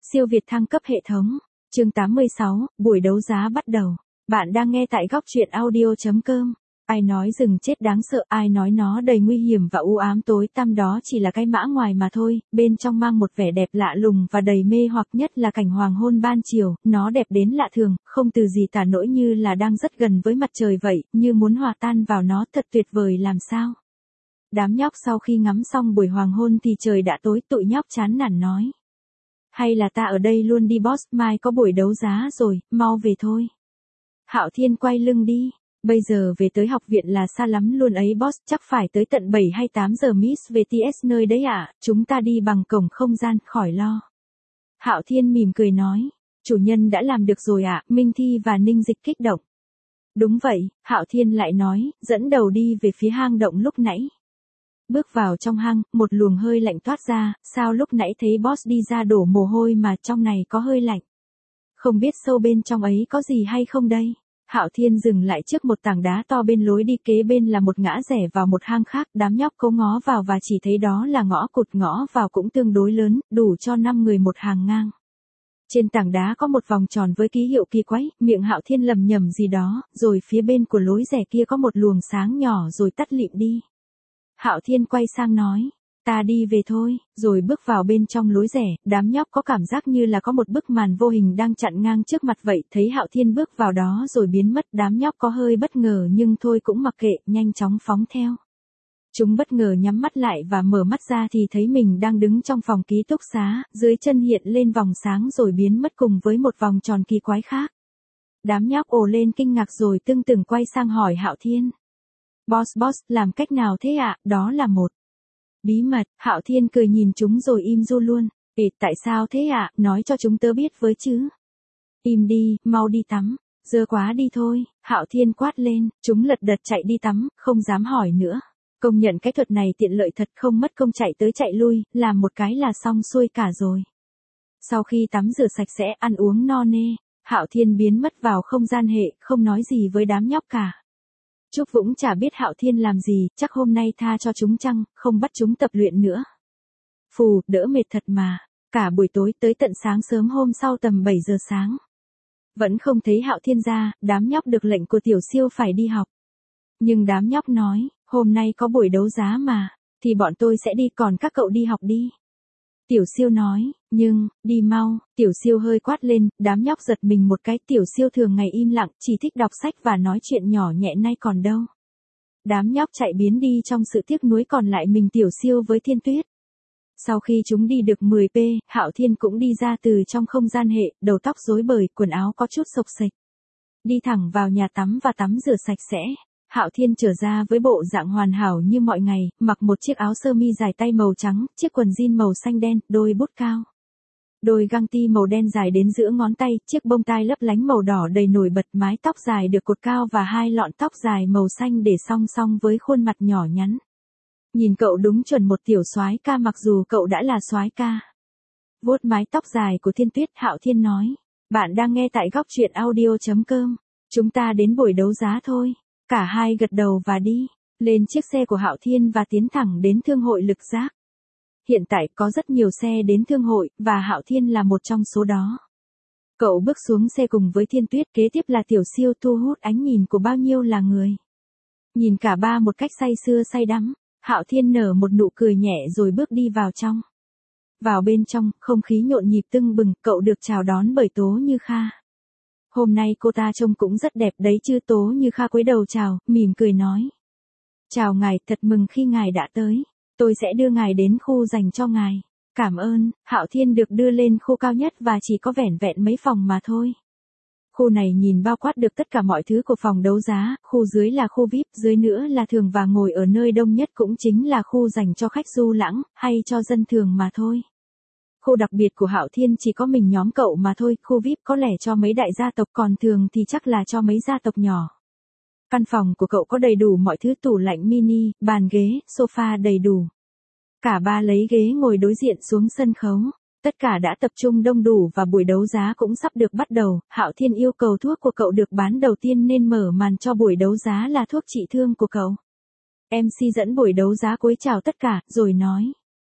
Siêu Việt thăng cấp hệ thống. Chương 86, buổi đấu giá bắt đầu. Bạn đang nghe tại góc truyện audio.com. Ai nói rừng chết đáng sợ, ai nói nó đầy nguy hiểm và u ám tối tăm, đó chỉ là cái mã ngoài mà thôi, bên trong mang một vẻ đẹp lạ lùng và đầy mê hoặc, nhất là cảnh hoàng hôn ban chiều, nó đẹp đến lạ thường, không từ gì tả nổi, như là đang rất gần với mặt trời vậy, như muốn hòa tan vào nó, thật tuyệt vời làm sao. Đám nhóc sau khi ngắm xong buổi hoàng hôn thì trời đã tối, tụi nhóc chán nản nói. Hay là ta ở đây luôn đi boss, mai có buổi đấu giá rồi, mau về thôi. Hạo Thiên quay lưng đi. Bây giờ về tới học viện là xa lắm luôn ấy boss, chắc phải tới tận 7 hay 8 giờ miss về TS nơi đấy ạ, chúng ta đi bằng cổng không gian, khỏi lo. Hạo Thiên mỉm cười nói, chủ nhân đã làm được rồi ạ, Minh Thi và Ninh Dịch kích động. Đúng vậy, Hạo Thiên lại nói, dẫn đầu đi về phía hang động lúc nãy. Bước vào trong hang, một luồng hơi lạnh toát ra, sao lúc nãy thấy boss đi ra đổ mồ hôi mà trong này có hơi lạnh. Không biết sâu bên trong ấy có gì hay không đây? Hạo Thiên dừng lại trước một tảng đá to bên lối đi, kế bên là một ngã rẽ vào một hang khác, đám nhóc cố ngó vào và chỉ thấy đó là ngõ cụt, ngõ vào cũng tương đối lớn, đủ cho 5 người một hàng ngang. Trên tảng đá có một vòng tròn với ký hiệu kỳ quái, miệng Hạo Thiên lầm nhầm gì đó, rồi phía bên của lối rẽ kia có một luồng sáng nhỏ rồi tắt lịm đi. Hạo Thiên quay sang nói, ta đi về thôi, rồi bước vào bên trong lối rẽ, đám nhóc có cảm giác như là có một bức màn vô hình đang chặn ngang trước mặt vậy, thấy Hạo Thiên bước vào đó rồi biến mất, đám nhóc có hơi bất ngờ nhưng thôi cũng mặc kệ, nhanh chóng phóng theo. Chúng bất ngờ nhắm mắt lại và mở mắt ra thì thấy mình đang đứng trong phòng ký túc xá, dưới chân hiện lên vòng sáng rồi biến mất cùng với một vòng tròn kỳ quái khác. Đám nhóc ồ lên kinh ngạc rồi tưng tửng quay sang hỏi Hạo Thiên. Boss, làm cách nào thế ạ? Đó là một bí mật. Hạo Thiên cười nhìn chúng rồi im ru luôn. Tại sao thế ạ? Nói cho chúng tớ biết với chứ. Im đi, mau đi tắm. Dơ quá đi thôi. Hạo Thiên quát lên, chúng lật đật chạy đi tắm, không dám hỏi nữa. Công nhận cái thuật này tiện lợi thật, không mất công chạy tới chạy lui, làm một cái là xong xuôi cả rồi. Sau khi tắm rửa sạch sẽ, ăn uống no nê, Hạo Thiên biến mất vào không gian hệ, không nói gì với đám nhóc cả. Trúc Vũng chả biết Hạo Thiên làm gì, chắc hôm nay tha cho chúng chăng, không bắt chúng tập luyện nữa. Phù, đỡ mệt thật mà. Cả buổi tối tới tận sáng sớm hôm sau tầm 7 giờ sáng. Vẫn không thấy Hạo Thiên ra, đám nhóc được lệnh của Tiểu Siêu phải đi học. Nhưng đám nhóc nói, hôm nay có buổi đấu giá mà, thì bọn tôi sẽ đi, còn các cậu đi học đi. Tiểu Siêu nói, nhưng, đi mau, Tiểu Siêu hơi quát lên, đám nhóc giật mình một cái, Tiểu Siêu thường ngày im lặng, chỉ thích đọc sách và nói chuyện nhỏ nhẹ, nay còn đâu. Đám nhóc chạy biến đi trong sự tiếc nuối, còn lại mình Tiểu Siêu với Thiên Tuyết. Sau khi chúng đi được 10p, Hạo Thiên cũng đi ra từ trong không gian hệ, đầu tóc rối bời, quần áo có chút xộc xệch. Đi thẳng vào nhà tắm và tắm rửa sạch sẽ. Hạo Thiên trở ra với bộ dạng hoàn hảo như mọi ngày, mặc một chiếc áo sơ mi dài tay màu trắng, chiếc quần jean màu xanh đen, đôi bút cao. Đôi găng ti màu đen dài đến giữa ngón tay, chiếc bông tai lấp lánh màu đỏ đầy nổi bật, mái tóc dài được cột cao và hai lọn tóc dài màu xanh để song song với khuôn mặt nhỏ nhắn. Nhìn cậu đúng chuẩn một tiểu soái ca, mặc dù cậu đã là soái ca. Vuốt mái tóc dài của Thiên Tuyết, Hạo Thiên nói, bạn đang nghe tại góc truyện audio.com. Chúng ta đến buổi đấu giá thôi. Cả hai gật đầu và đi lên chiếc xe của Hạo Thiên và tiến thẳng đến Thương hội Lực Giác. Hiện tại có rất nhiều xe đến thương hội, và Hạo Thiên là một trong số đó. Cậu bước xuống xe cùng với Thiên Tuyết, kế tiếp là Tiểu Siêu, thu hút ánh nhìn của bao nhiêu là người. Nhìn cả ba một cách say sưa say đắm, Hạo Thiên nở một nụ cười nhẹ rồi bước đi vào trong. Vào bên trong, không khí nhộn nhịp tưng bừng, cậu được chào đón bởi Tố Như Kha. Hôm nay cô ta trông cũng rất đẹp đấy chứ. Tố Như Kha cúi đầu chào, mỉm cười nói. Chào ngài, thật mừng khi ngài đã tới. Tôi sẽ đưa ngài đến khu dành cho ngài. Cảm ơn. Hạo Thiên được đưa lên khu cao nhất và chỉ có vẻn vẹn mấy phòng mà thôi. Khu này nhìn bao quát được tất cả mọi thứ của phòng đấu giá, khu dưới là khu VIP, dưới nữa là thường, và ngồi ở nơi đông nhất cũng chính là khu dành cho khách du lãm, hay cho dân thường mà thôi. Khu đặc biệt của Hạo Thiên chỉ có mình nhóm cậu mà thôi, khu VIP có lẽ cho mấy đại gia tộc, còn thường thì chắc là cho mấy gia tộc nhỏ. Căn phòng của cậu có đầy đủ mọi thứ, tủ lạnh mini, bàn ghế, sofa đầy đủ. Cả ba lấy ghế ngồi đối diện xuống sân khấu. Tất cả đã tập trung đông đủ và buổi đấu giá cũng sắp được bắt đầu. Hạo Thiên yêu cầu thuốc của cậu được bán đầu tiên nên mở màn cho buổi đấu giá là thuốc trị thương của cậu. MC dẫn buổi đấu giá cúi chào tất cả, rồi nói.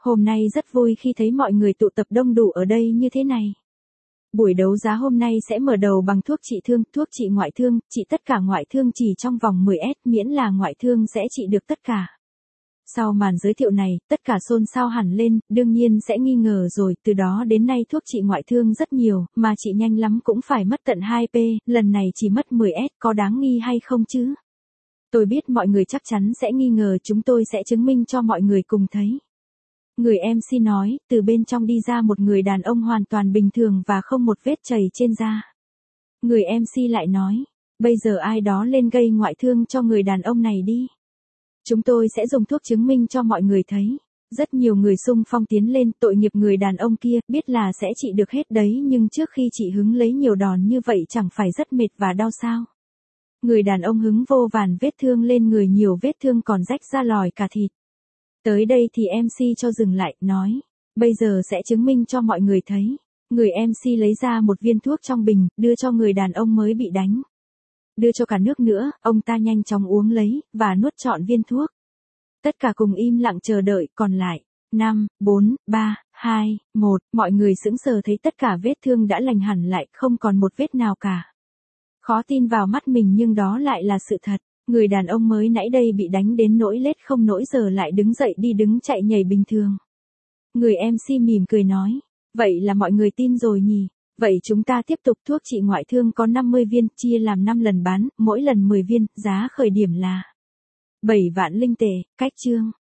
Hôm nay rất vui khi thấy mọi người tụ tập đông đủ ở đây như thế này. Buổi đấu giá hôm nay sẽ mở đầu bằng thuốc trị thương, thuốc trị ngoại thương, trị tất cả ngoại thương chỉ trong vòng 10S, miễn là ngoại thương sẽ trị được tất cả. Sau màn giới thiệu này, tất cả xôn xao hẳn lên, đương nhiên sẽ nghi ngờ rồi, từ đó đến nay thuốc trị ngoại thương rất nhiều, mà trị nhanh lắm cũng phải mất tận 2p, lần này chỉ mất 10S, có đáng nghi hay không chứ? Tôi biết mọi người chắc chắn sẽ nghi ngờ, chúng tôi sẽ chứng minh cho mọi người cùng thấy. Người MC nói, từ bên trong đi ra một người đàn ông hoàn toàn bình thường và không một vết chảy trên da. Người MC lại nói, bây giờ ai đó lên gây ngoại thương cho người đàn ông này đi. Chúng tôi sẽ dùng thuốc chứng minh cho mọi người thấy. Rất nhiều người xung phong tiến lên, tội nghiệp người đàn ông kia, biết là sẽ trị được hết đấy nhưng trước khi chị hứng lấy nhiều đòn như vậy chẳng phải rất mệt và đau sao. Người đàn ông hứng vô vàn vết thương lên người, nhiều vết thương còn rách ra lòi cả thịt. Tới đây thì MC cho dừng lại, nói, bây giờ sẽ chứng minh cho mọi người thấy. Người MC lấy ra một viên thuốc trong bình, đưa cho người đàn ông mới bị đánh. Đưa cho cả nước nữa, ông ta nhanh chóng uống lấy, và nuốt trọn viên thuốc. Tất cả cùng im lặng chờ đợi, còn lại, 5, 4, 3, 2, 1, mọi người sững sờ thấy tất cả vết thương đã lành hẳn lại, không còn một vết nào cả. Khó tin vào mắt mình nhưng đó lại là sự thật. Người đàn ông mới nãy đây bị đánh đến nỗi lết không nỗi giờ lại đứng dậy đi đứng chạy nhảy bình thường. Người MC mỉm cười nói, vậy là mọi người tin rồi nhỉ? Vậy chúng ta tiếp tục, thuốc trị ngoại thương có 50 viên, chia làm 5 lần bán, mỗi lần 10 viên, giá khởi điểm là 7 vạn linh tệ, cách chương.